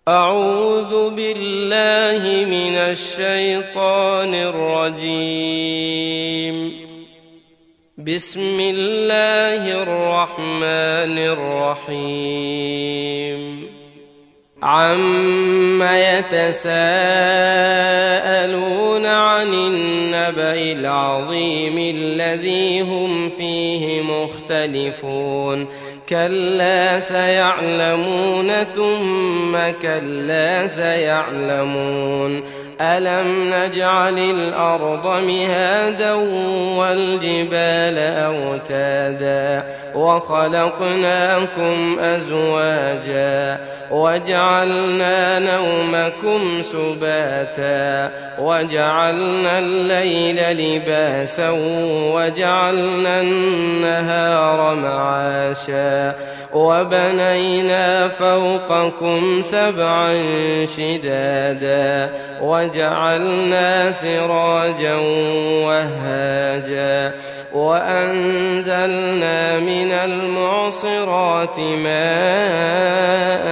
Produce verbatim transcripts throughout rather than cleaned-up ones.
أعوذ بالله من الشيطان الرجيم. بسم الله الرحمن الرحيم. عم يتساءلون عن النبأ العظيم الذي هم فيه مختلفون كلا سيعلمون ثم كلا سيعلمون ألم نجعل الأرض مهادا والجبال أوتادا وخلقناكم أزواجا وجعلنا نومكم سباتا وجعلنا الليل لباسا وجعلنا النهار معاشا وبنينا فوقكم سبعا شدادا وجعلنا سراجا وهاجا وأنزلنا من المعصرات ماء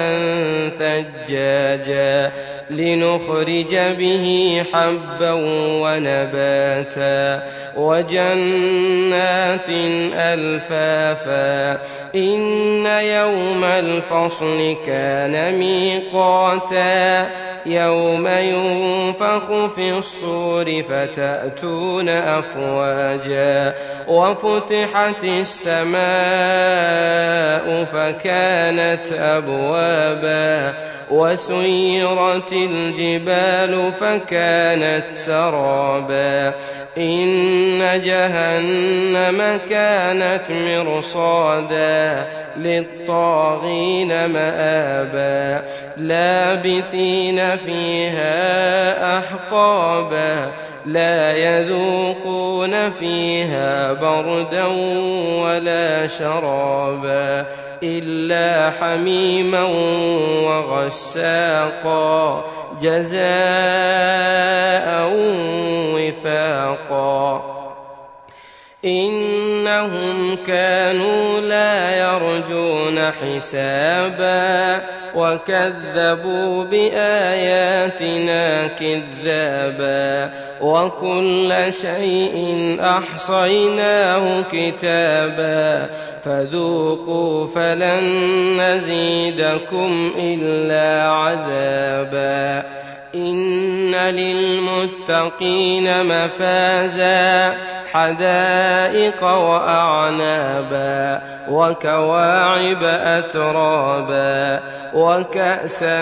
ثجاجا لنخرج به حبا ونباتا وجنات ألفافا إن يوم الفصل كان ميقاتا يوم ينفخ في الصور فتأتون أفواجا وفتحت السماء فكانت أبوابا وسيرت الجبال فكانت سرابا إن جهنم كانت مرصادا للطاغين مآبا لابثين فيها أحقابا لا يذوقون فيها بردا ولا شرابا إلا حميما وغساقا جزاء وفاقا إنهم كانوا لا يرجون حسابا وكذبوا بآياتنا كذابا وكل شيء أحصيناه كتابا فذوقوا فلن نزيدكم إلا عذابا إن للمتقين مفازا حدائق وأعنابا وكواعب أترابا وكأسا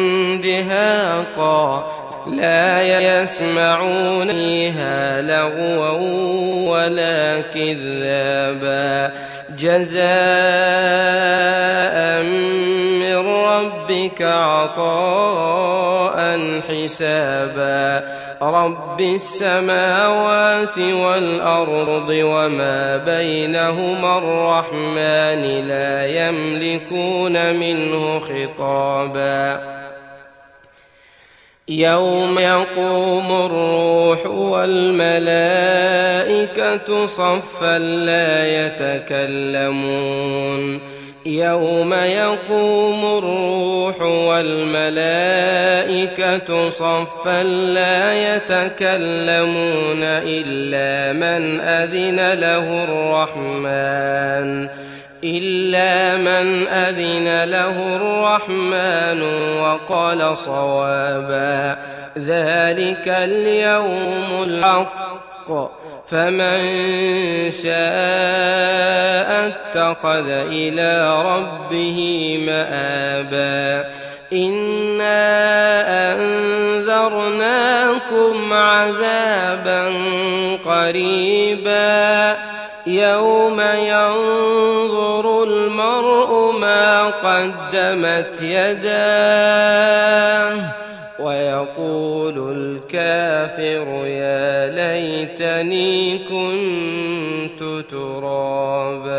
دهاقا لا يسمعون فيها لغوا ولا كذابا جزاء من ربك عطاء حسابا رب السماوات والأرض وما بينهما الرحمن لا يملكون منه خطابا يوم يقوم الروح والملائكة صفا لا يتكلمون يوم يقوم الروح والملائكة صفا لا يتكلمون إلا من أذن له الرحمن إلا من أذن له الرحمن وقال صوابا ذلك اليوم الحق فمن شاء اتخذ إلى ربه مآبا إنا أنذرناكم عذابا قريبا يوم ينظر المرء ما قدمت يداه ويقول الكافر يا ليتني كنت ترابا.